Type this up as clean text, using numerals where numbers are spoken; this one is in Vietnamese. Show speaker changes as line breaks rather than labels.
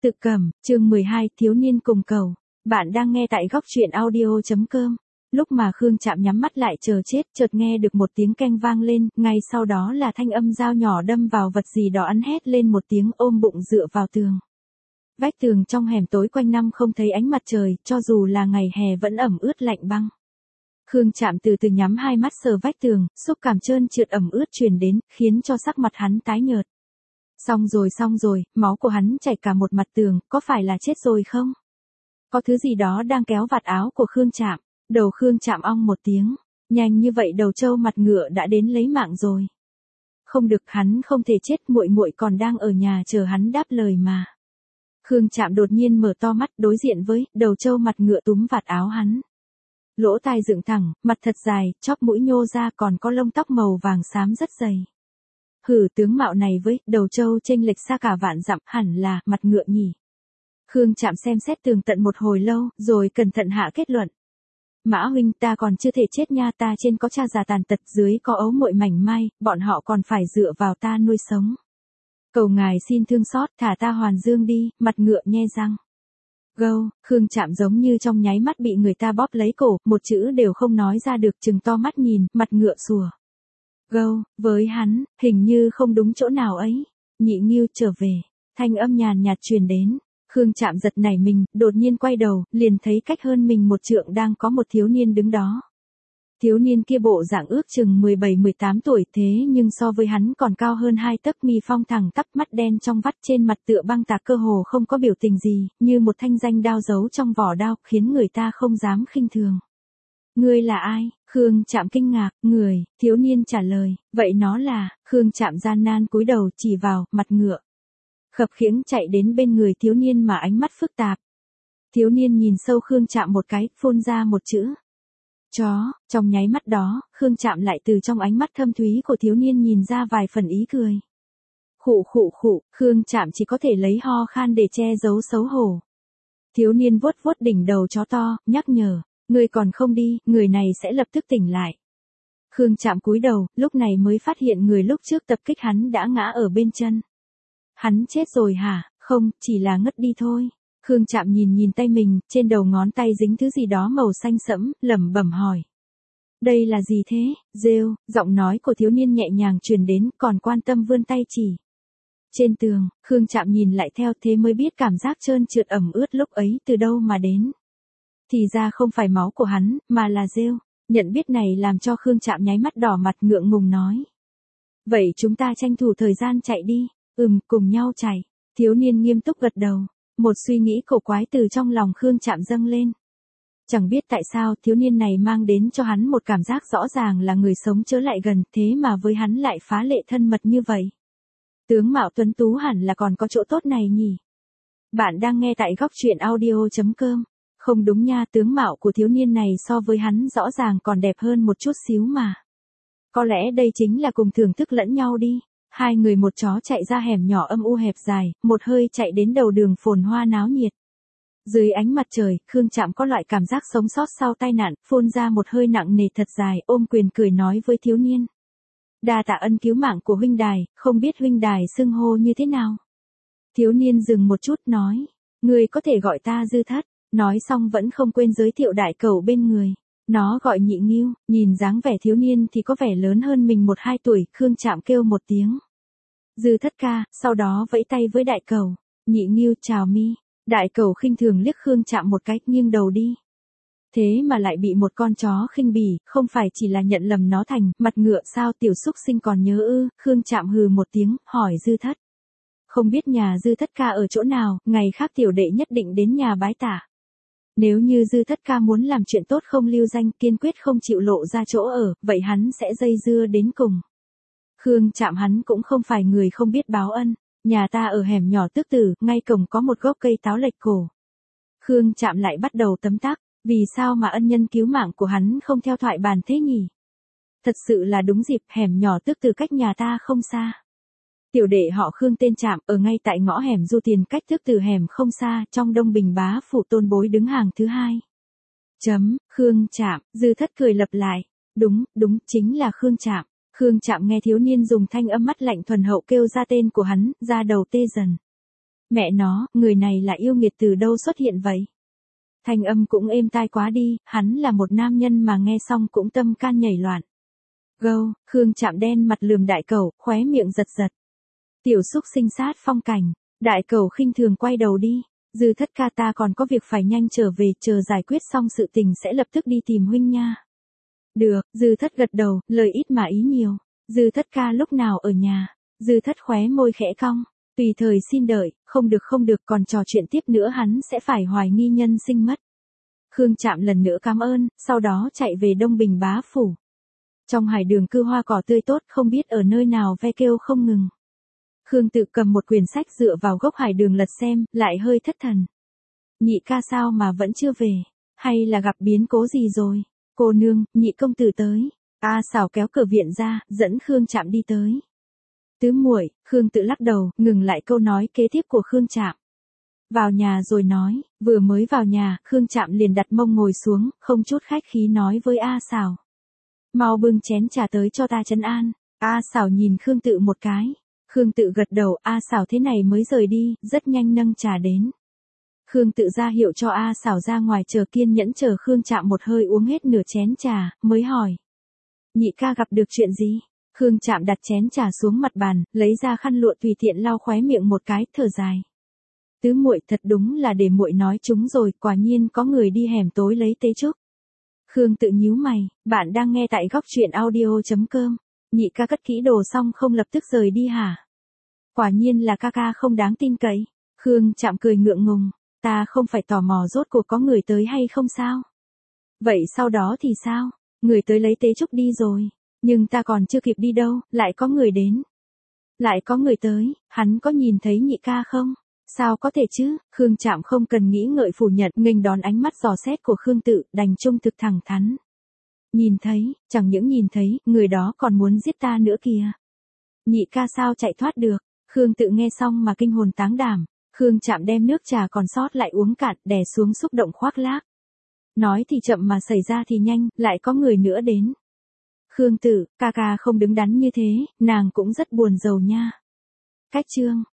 Tự Cầm, chương 12, thiếu niên cùng cầu. Bạn đang nghe tại góc truyện audio.com. Lúc mà Khương Trạm nhắm mắt lại chờ chết, chợt nghe được một tiếng keng vang lên, ngay sau đó là thanh âm dao nhỏ đâm vào vật gì đó, ắn hét lên một tiếng, ôm bụng dựa vào tường. Vách tường trong hẻm tối quanh năm không thấy ánh mặt trời, cho dù là ngày hè vẫn ẩm ướt lạnh băng. Khương Trạm từ từ nhắm hai mắt sờ vách tường, xúc cảm trơn trượt ẩm ướt truyền đến, khiến cho sắc mặt hắn tái nhợt. Xong rồi, máu của hắn chảy cả một mặt tường, có phải là chết rồi không? Có thứ gì đó đang kéo vạt áo của Khương Trạm. Đầu Khương Trạm ong một tiếng, nhanh như vậy đầu trâu mặt ngựa đã đến lấy mạng rồi. Không được, hắn không thể chết, muội muội còn đang ở nhà chờ hắn đáp lời mà. Khương Trạm đột nhiên mở to mắt, đối diện với đầu trâu mặt ngựa túm vạt áo hắn. Lỗ tai dựng thẳng, mặt thật dài, chóp mũi nhô ra, còn có lông tóc màu vàng xám rất dày. Hử, tướng mạo này với đầu trâu chênh lệch xa cả vạn dặm, hẳn là mặt ngựa nhỉ. Khương Trạm xem xét tường tận một hồi lâu, rồi cẩn thận hạ kết luận. Mã huynh, ta còn chưa thể chết nha, ta trên có cha già tàn tật, dưới có ấu muội mảnh mai, bọn họ còn phải dựa vào ta nuôi sống. Cầu ngài xin thương xót, thả ta hoàn dương đi. Mặt ngựa nhe răng. Gâu, Khương Trạm giống như trong nháy mắt bị người ta bóp lấy cổ, một chữ đều không nói ra được, trừng to mắt nhìn, mặt ngựa sủa. Gâu, với hắn, hình như không đúng chỗ nào ấy. Nhị Nghiêu trở về, thanh âm nhàn nhạt truyền đến. Khương Trạm giật nảy mình, đột nhiên quay đầu, liền thấy cách hơn mình một trượng đang có một thiếu niên đứng đó. Thiếu niên kia bộ dạng ước chừng 17-18 tuổi, thế nhưng so với hắn còn cao hơn 2 tấc, mi phong thẳng tắp, mắt đen trong vắt, trên mặt tựa băng tạc, cơ hồ không có biểu tình gì, như một thanh danh đao giấu trong vỏ đao, khiến người ta không dám khinh thường. Ngươi là ai? Khương Trạm kinh ngạc. Người, thiếu niên trả lời, vậy nó là. Khương Trạm gian nan cúi đầu, chỉ vào mặt ngựa. Khập khiễng chạy đến bên người thiếu niên mà ánh mắt phức tạp. Thiếu niên nhìn sâu Khương Trạm một cái, phun ra một chữ. Chó. Trong nháy mắt đó, Khương Trạm lại từ trong ánh mắt thâm thúy của thiếu niên nhìn ra vài phần ý cười. Khụ, Khương Trạm chỉ có thể lấy ho khan để che giấu xấu hổ. Thiếu niên vuốt vuốt đỉnh đầu chó to, nhắc nhở. Ngươi còn không đi, người này sẽ lập tức tỉnh lại. Khương Trạm cúi đầu, lúc này mới phát hiện người lúc trước tập kích hắn đã ngã ở bên chân. Hắn chết rồi hả? Không, chỉ là ngất đi thôi. Khương Trạm nhìn tay mình, trên đầu ngón tay dính thứ gì đó màu xanh sẫm, lẩm bẩm hỏi. Đây là gì thế? Rêu, giọng nói của thiếu niên nhẹ nhàng truyền đến, còn quan tâm vươn tay chỉ. Trên tường, Khương Trạm nhìn lại theo, thế mới biết cảm giác trơn trượt ẩm ướt lúc ấy từ đâu mà đến. Thì ra không phải máu của hắn, mà là rêu. Nhận biết này làm cho Khương Trạm nháy mắt đỏ mặt, ngượng ngùng nói. Vậy chúng ta tranh thủ thời gian chạy đi. Cùng nhau chạy. Thiếu niên nghiêm túc gật đầu. Một suy nghĩ cổ quái từ trong lòng Khương Trạm dâng lên. Chẳng biết tại sao thiếu niên này mang đến cho hắn một cảm giác rõ ràng là người sống chớ lại gần, thế mà với hắn lại phá lệ thân mật như vậy. Tướng mạo tuấn tú hẳn là còn có chỗ tốt này nhỉ. Bạn đang nghe tại góc truyện audio.com. Không đúng nha, tướng mạo của thiếu niên này so với hắn rõ ràng còn đẹp hơn một chút xíu mà. Có lẽ đây chính là cùng thưởng thức lẫn nhau đi. Hai người một chó chạy ra hẻm nhỏ âm u hẹp dài, một hơi chạy đến đầu đường phồn hoa náo nhiệt. Dưới ánh mặt trời, Khương Trạm có loại cảm giác sống sót sau tai nạn, phun ra một hơi nặng nề thật dài, ôm quyền cười nói với thiếu niên. Đa tạ ân cứu mạng của huynh đài, không biết huynh đài xưng hô như thế nào. Thiếu niên dừng một chút nói, ngươi có thể gọi ta Dư Thất. Nói xong vẫn không quên giới thiệu đại cẩu bên người. Nó gọi Nhị Nghiêu, nhìn dáng vẻ thiếu niên thì có vẻ lớn hơn mình 1-2 tuổi, Khương Trạm kêu một tiếng. Dư Thất ca, sau đó vẫy tay với đại cẩu. Nhị Nghiêu chào mi. Đại cẩu khinh thường liếc Khương Trạm một cái, nghiêng đầu đi. Thế mà lại bị một con chó khinh bỉ, không phải chỉ là nhận lầm nó thành mặt ngựa sao, tiểu xúc sinh còn nhớ ư? Khương Trạm hừ một tiếng, hỏi Dư Thất. Không biết nhà Dư Thất ca ở chỗ nào, ngày khác tiểu đệ nhất định đến nhà bái tả. Nếu như Dư Thất ca muốn làm chuyện tốt không lưu danh, kiên quyết không chịu lộ ra chỗ ở, vậy hắn sẽ dây dưa đến cùng. Khương Trạm hắn cũng không phải người không biết báo ân. Nhà ta ở hẻm nhỏ Tước Tử, ngay cổng có một gốc cây táo lệch cổ. Khương Trạm lại bắt đầu tấm tắc, vì sao mà ân nhân cứu mạng của hắn không theo thoại bàn thế nhỉ? Thật sự là đúng dịp, hẻm nhỏ Tước Tử cách nhà ta không xa. Tiểu đệ họ Khương tên Trạm, ở ngay tại ngõ hẻm Du Tiền, cách Tước Tử hẻm không xa, trong Đông Bình bá phủ Tôn Bối đứng hàng thứ 2. Khương Trạm. Dư Thất cười lặp lại. Đúng, chính là Khương Trạm. Khương Trạm nghe thiếu niên dùng thanh âm mắt lạnh thuần hậu kêu ra tên của hắn, da đầu tê dần. Mẹ nó, người này là yêu nghiệt từ đâu xuất hiện vậy? Thanh âm cũng êm tai quá đi, hắn là một nam nhân mà nghe xong cũng tâm can nhảy loạn. Gâu, Khương Trạm đen mặt lườm đại cẩu, khóe miệng giật giật. Tiểu xúc sinh sát phong cảnh, đại cẩu khinh thường quay đầu đi. Dư thất ca ta còn có việc phải nhanh trở về, chờ giải quyết xong sự tình sẽ lập tức đi tìm huynh nha. Được, dư thất gật đầu, lời ít mà ý nhiều. Dư thất ca lúc nào ở nhà? Dư thất khóe môi khẽ cong. Tùy thời xin đợi, không được còn trò chuyện tiếp nữa hắn sẽ phải hoài nghi nhân sinh mất. Khương Trạm lần nữa cảm ơn, sau đó chạy về Đông Bình bá phủ. Trong hải đường cư hoa cỏ tươi tốt không biết ở nơi nào ve kêu không ngừng. Khương Tự cầm một quyển sách dựa vào gốc hải đường lật xem, lại hơi thất thần. Nhị ca sao mà vẫn chưa về? Hay là gặp biến cố gì rồi? Cô nương, nhị công tử tới. A Xảo kéo cửa viện ra, dẫn Khương Trạm đi tới. Tứ muội, Khương Tự lắc đầu, ngừng lại câu nói kế tiếp của Khương Trạm. Vào nhà rồi nói, vừa mới vào nhà, Khương Trạm liền đặt mông ngồi xuống, không chút khách khí nói với A Xảo. Mau bưng chén trà tới cho ta trấn an. A Xảo nhìn Khương Tự một cái. Khương Tự gật đầu, A Xảo thế này mới rời đi, rất nhanh nâng trà đến. Khương Tự ra hiệu cho A Xảo ra ngoài chờ, kiên nhẫn chờ Khương Trạm một hơi uống hết nửa chén trà, mới hỏi. Nhị ca gặp được chuyện gì? Khương Trạm đặt chén trà xuống mặt bàn, lấy ra khăn lụa tùy tiện lau khóe miệng một cái, thở dài. Tứ muội thật đúng là để muội nói chúng rồi, quả nhiên có người đi hẻm tối lấy tế trúc. Khương Tự nhíu mày, bạn đang nghe tại góc truyện audio.com. Nhị ca cất kỹ đồ xong không lập tức rời đi hả? Quả nhiên là ca ca không đáng tin cậy. Khương Trạm cười ngượng ngùng, ta không phải tò mò rốt cuộc có người tới hay không sao? Vậy sau đó thì sao? Người tới lấy tế trúc đi rồi, nhưng ta còn chưa kịp đi đâu, lại có người đến. Lại có người tới, hắn có nhìn thấy nhị ca không? Sao có thể chứ? Khương Trạm không cần nghĩ ngợi phủ nhận, nghênh đón ánh mắt dò xét của Khương Tự, đành trung thực thẳng thắn. Nhìn thấy, chẳng những nhìn thấy, người đó còn muốn giết ta nữa kìa. Nhị ca sao chạy thoát được? Khương Tự nghe xong mà kinh hồn táng đảm. Khương Trạm đem nước trà còn sót lại uống cạn, đè xuống xúc động khoác lác. Nói thì chậm mà xảy ra thì nhanh, lại có người nữa đến. Khương Tự, ca ca không đứng đắn như thế, nàng cũng rất buồn rầu nha. Cách chương.